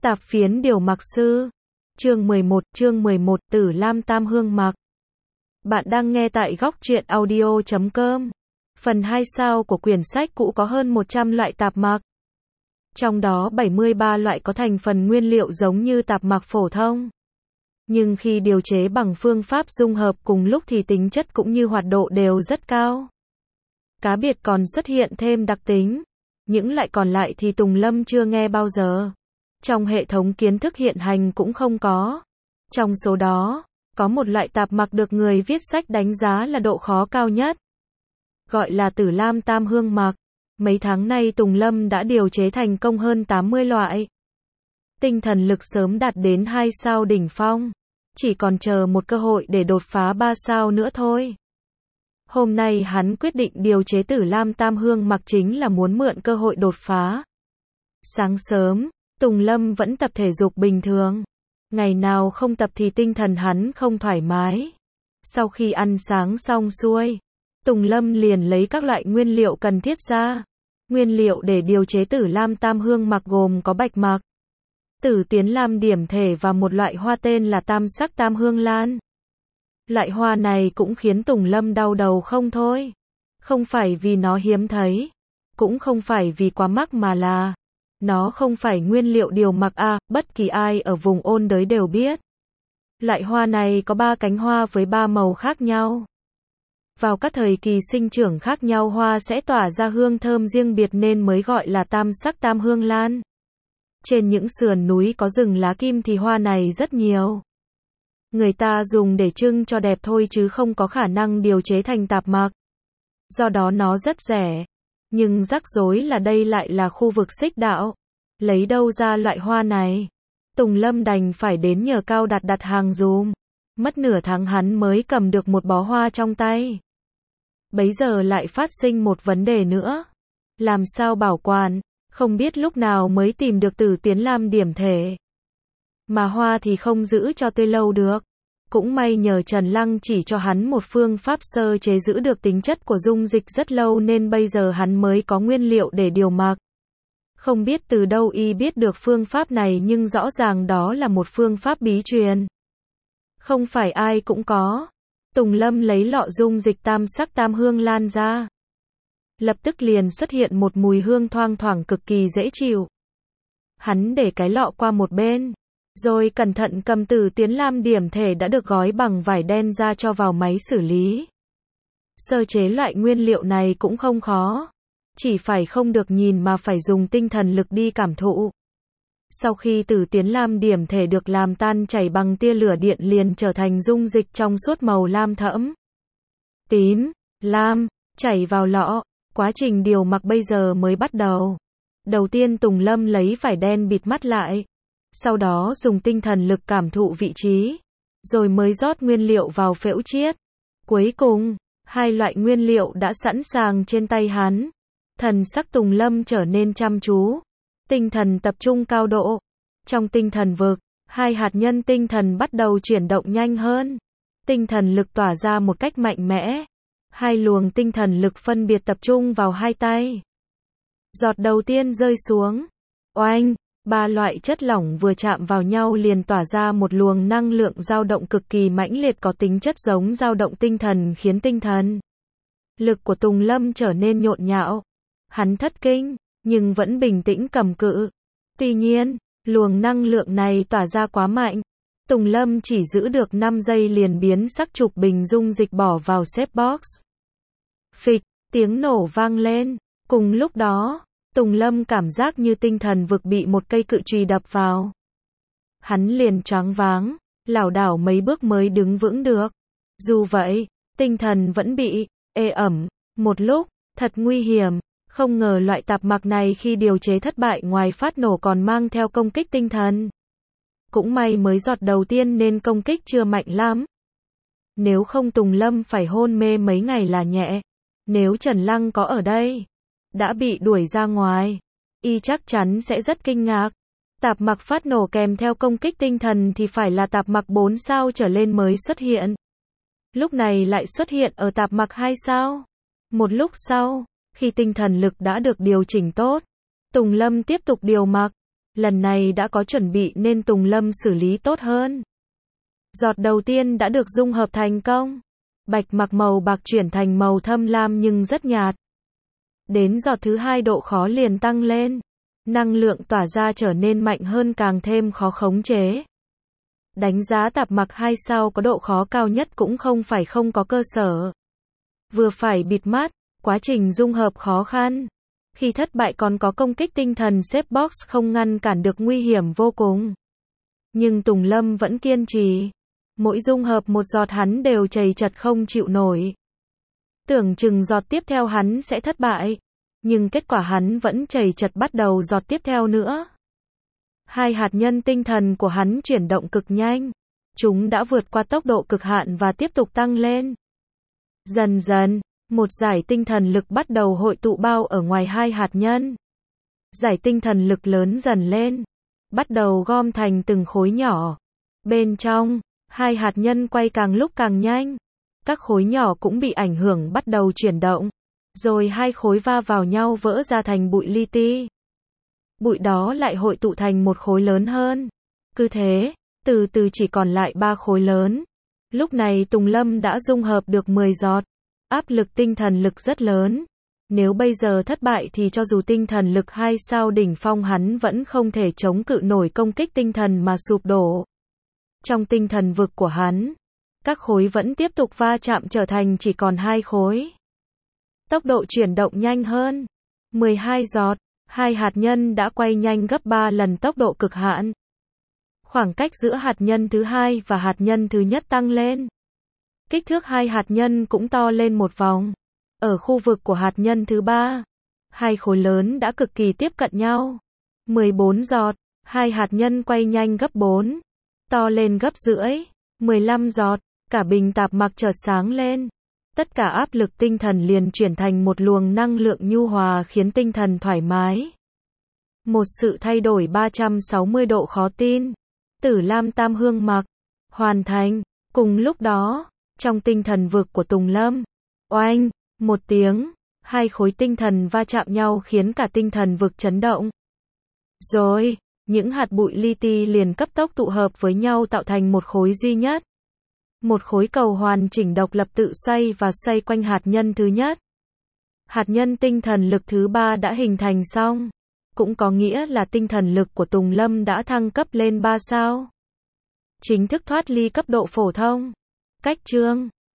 Tạp phiến điều mặc sư. Chương 11, Tử Lam Tam Hương mặc. Bạn đang nghe tại góc truyện audio.com. Phần 2 sao của quyển sách cũ có hơn 100 loại tạp mặc. Trong đó 73 loại có thành phần nguyên liệu giống như tạp mặc phổ thông. Nhưng khi điều chế bằng phương pháp dung hợp cùng lúc thì tính chất cũng như hoạt độ đều rất cao. Cá biệt còn xuất hiện thêm đặc tính. Những loại còn lại thì Tùng Lâm chưa nghe bao giờ. Trong hệ thống kiến thức hiện hành cũng không có. Trong số đó, có một loại tạp mặc được người viết sách đánh giá là độ khó cao nhất. Gọi là Tử Lam Tam Hương mặc. Mấy tháng nay Tùng Lâm đã điều chế thành công hơn 80 loại. Tinh thần lực sớm đạt đến 2 sao đỉnh phong. Chỉ còn chờ một cơ hội để đột phá 3 sao nữa thôi. Hôm nay hắn quyết định điều chế Tử Lam Tam Hương mặc chính là muốn mượn cơ hội đột phá. Sáng sớm, Tùng Lâm vẫn tập thể dục bình thường. Ngày nào không tập thì tinh thần hắn không thoải mái. Sau khi ăn sáng xong xuôi, Tùng Lâm liền lấy các loại nguyên liệu cần thiết ra. Nguyên liệu để điều chế Tử Lam Tam Hương mặc gồm có bạch mặc, Tử Tiến Lam điểm thể và một loại hoa tên là Tam Sắc Tam Hương Lan. Loại hoa này cũng khiến Tùng Lâm đau đầu không thôi. Không phải vì nó hiếm thấy, cũng không phải vì quá mắc mà là nó không phải nguyên liệu điều mặc bất kỳ ai ở vùng ôn đới đều biết. Loại hoa này có 3 cánh hoa với 3 màu khác nhau. Vào các thời kỳ sinh trưởng khác nhau hoa sẽ tỏa ra hương thơm riêng biệt nên mới gọi là Tam Sắc Tam Hương Lan. Trên những sườn núi có rừng lá kim thì hoa này rất nhiều. Người ta dùng để trưng cho đẹp thôi chứ không có khả năng điều chế thành tạp mặc. Do đó nó rất rẻ. Nhưng rắc rối là đây lại là khu vực xích đạo. Lấy đâu ra loại hoa này? Tùng Lâm đành phải đến nhờ Cao Đạt đặt hàng dùm. Mất nửa tháng hắn mới cầm được một bó hoa trong tay. Bấy giờ lại phát sinh một vấn đề nữa. Làm sao bảo quản? Không biết lúc nào mới tìm được Tử Tiến Lam điểm thể. Mà hoa thì không giữ cho tươi lâu được. Cũng may nhờ Trần Lăng chỉ cho hắn một phương pháp sơ chế giữ được tính chất của dung dịch rất lâu nên bây giờ hắn mới có nguyên liệu để điều mặc. Không biết từ đâu y biết được phương pháp này nhưng rõ ràng đó là một phương pháp bí truyền. Không phải ai cũng có. Tùng Lâm lấy lọ dung dịch Tam Sắc Tam Hương Lan ra. Lập tức liền xuất hiện một mùi hương thoang thoảng cực kỳ dễ chịu. Hắn để cái lọ qua một bên, rồi cẩn thận cầm Tử Tiến Lam điểm thể đã được gói bằng vải đen ra cho vào máy xử lý. Sơ chế loại nguyên liệu này cũng không khó. Chỉ phải không được nhìn mà phải dùng tinh thần lực đi cảm thụ. Sau khi Tử Tiến Lam điểm thể được làm tan chảy bằng tia lửa điện liền trở thành dung dịch trong suốt màu lam thẫm, tím, lam, chảy vào lọ. Quá trình điều mặc bây giờ mới bắt đầu. Đầu tiên Tùng Lâm lấy vải đen bịt mắt lại. Sau đó dùng tinh thần lực cảm thụ vị trí. Rồi mới rót nguyên liệu vào phễu chiết. Cuối cùng, 2 loại nguyên liệu đã sẵn sàng trên tay hắn. Thần sắc Tùng Lâm trở nên chăm chú. Tinh thần tập trung cao độ. Trong tinh thần vực, 2 hạt nhân tinh thần bắt đầu chuyển động nhanh hơn. Tinh thần lực tỏa ra một cách mạnh mẽ. 2 luồng tinh thần lực phân biệt tập trung vào 2 tay. Giọt đầu tiên rơi xuống. Oanh, 3 loại chất lỏng vừa chạm vào nhau liền tỏa ra một luồng năng lượng dao động cực kỳ mãnh liệt có tính chất giống dao động tinh thần khiến tinh thần lực của Tùng Lâm trở nên nhộn nhạo. Hắn thất kinh, nhưng vẫn bình tĩnh cầm cự. Tuy nhiên, luồng năng lượng này tỏa ra quá mạnh. Tùng Lâm chỉ giữ được 5 giây liền biến sắc chụp bình dung dịch bỏ vào xếp box. Phịch, tiếng nổ vang lên. Cùng lúc đó, Tùng Lâm cảm giác như tinh thần vực bị một cây cự chùy đập vào. Hắn liền choáng váng, lảo đảo mấy bước mới đứng vững được. Dù vậy, tinh thần vẫn bị ê ẩm. Một lúc, thật nguy hiểm. Không ngờ loại tạp mặc này khi điều chế thất bại ngoài phát nổ còn mang theo công kích tinh thần. Cũng may mới giọt đầu tiên nên công kích chưa mạnh lắm. Nếu không Tùng Lâm phải hôn mê mấy ngày là nhẹ. Nếu Trần Lăng có ở đây, đã bị đuổi ra ngoài, y chắc chắn sẽ rất kinh ngạc. Tạp mặc phát nổ kèm theo công kích tinh thần thì phải là tạp mặc 4 sao trở lên mới xuất hiện. Lúc này lại xuất hiện ở tạp mặc 2 sao. Một lúc sau, khi tinh thần lực đã được điều chỉnh tốt, Tùng Lâm tiếp tục điều mặc. Lần này đã có chuẩn bị nên Tùng Lâm xử lý tốt hơn. Giọt đầu tiên đã được dung hợp thành công. Bạch mặc màu bạc chuyển thành màu thâm lam nhưng rất nhạt. Đến giọt thứ hai độ khó liền tăng lên. Năng lượng tỏa ra trở nên mạnh hơn càng thêm khó khống chế. Đánh giá tạp mặc 2 sao có độ khó cao nhất cũng không phải không có cơ sở. Vừa phải bịt mắt, quá trình dung hợp khó khăn. Khi thất bại còn có công kích tinh thần xếp box không ngăn cản được nguy hiểm vô cùng. Nhưng Tùng Lâm vẫn kiên trì. Mỗi dung hợp một giọt hắn đều trầy trật không chịu nổi. Tưởng chừng giọt tiếp theo hắn sẽ thất bại. Nhưng kết quả hắn vẫn trầy trật bắt đầu giọt tiếp theo nữa. Hai hạt nhân tinh thần của hắn chuyển động cực nhanh. Chúng đã vượt qua tốc độ cực hạn và tiếp tục tăng lên. Dần dần, một dải tinh thần lực bắt đầu hội tụ bao ở ngoài hai hạt nhân. Dải tinh thần lực lớn dần lên. Bắt đầu gom thành từng khối nhỏ. Bên trong, hai hạt nhân quay càng lúc càng nhanh. Các khối nhỏ cũng bị ảnh hưởng bắt đầu chuyển động. Rồi hai khối va vào nhau vỡ ra thành bụi li ti. Bụi đó lại hội tụ thành một khối lớn hơn. Cứ thế, từ từ chỉ còn lại 3 khối lớn. Lúc này Tùng Lâm đã dung hợp được 10 giọt. Áp lực tinh thần lực rất lớn. Nếu bây giờ thất bại thì cho dù tinh thần lực 2 sao đỉnh phong hắn vẫn không thể chống cự nổi công kích tinh thần mà sụp đổ. Trong tinh thần vực của hắn, các khối vẫn tiếp tục va chạm trở thành chỉ còn 2 khối. Tốc độ chuyển động nhanh hơn. 12 giọt, hai hạt nhân đã quay nhanh gấp 3 lần tốc độ cực hạn. Khoảng cách giữa hạt nhân thứ hai và hạt nhân thứ nhất tăng lên. Kích thước hai hạt nhân cũng to lên một vòng. Ở khu vực của hạt nhân thứ ba, hai khối lớn đã cực kỳ tiếp cận nhau. 14 giọt, hai hạt nhân quay nhanh gấp 4, to lên gấp rưỡi. 15 giọt, cả bình tạp mặc chợt sáng lên. Tất cả áp lực tinh thần liền chuyển thành một luồng năng lượng nhu hòa khiến tinh thần thoải mái. Một sự thay đổi 360 độ khó tin. Tử Lam Tam Hương Mặc hoàn thành. Cùng lúc đó, trong tinh thần vực của Tùng Lâm, oanh, một tiếng, hai khối tinh thần va chạm nhau khiến cả tinh thần vực chấn động. Rồi, những hạt bụi li ti liền cấp tốc tụ hợp với nhau tạo thành một khối duy nhất. Một khối cầu hoàn chỉnh độc lập tự xoay và xoay quanh hạt nhân thứ nhất. Hạt nhân tinh thần lực thứ 3 đã hình thành xong. Cũng có nghĩa là tinh thần lực của Tùng Lâm đã thăng cấp lên 3 sao. Chính thức thoát ly cấp độ phổ thông. Cách chương